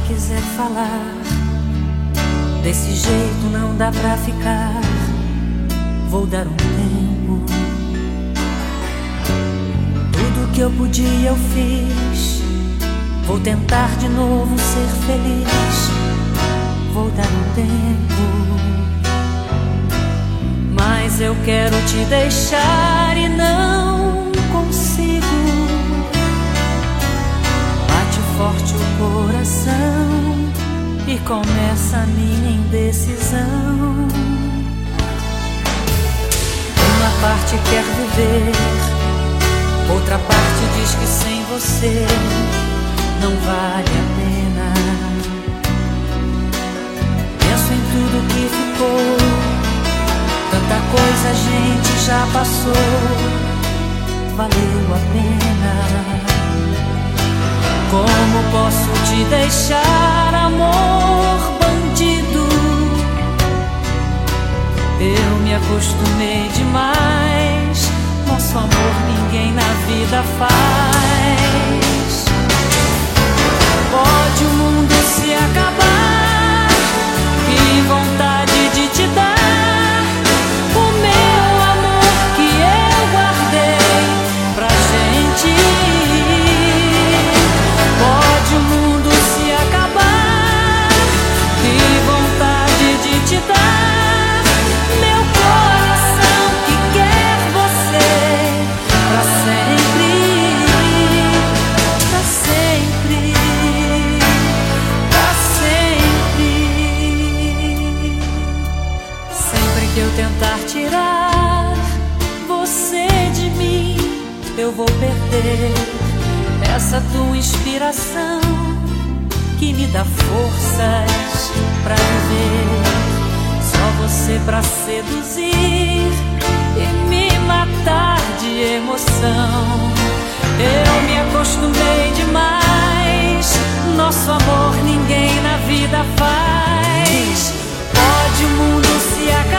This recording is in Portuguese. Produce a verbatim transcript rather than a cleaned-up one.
quiser falar, desse jeito não dá pra ficar. Vou dar um tempo. Tudo que eu podia eu fiz. Vou tentar de novo ser feliz. Vou dar um tempo. Mas eu quero te deixar e não consigo. Bate forte o coração e começa a minha indecisão. Uma parte quer viver, outra parte diz que sem você não vale a pena. Penso em tudo que ficou, tanta coisa a gente já passou, valeu a pena. Como posso te deixar, amor bandido? Eu me acostumei demais. Nosso amor ninguém na vida faz. Pode o mundo se acabar, que vontade de te dar o meu amor que eu guardei pra gente. Pode o mundo se acabar, que vontade de te dar meu coração que quer você pra sempre, pra sempre, pra sempre. Sempre que eu tentar tirar você de mim, eu vou perder essa tua inspiração que me dá forças pra viver. Só você pra seduzir e me matar de emoção. Eu me acostumei demais. Nosso amor ninguém na vida faz. Pode o mundo se acabar,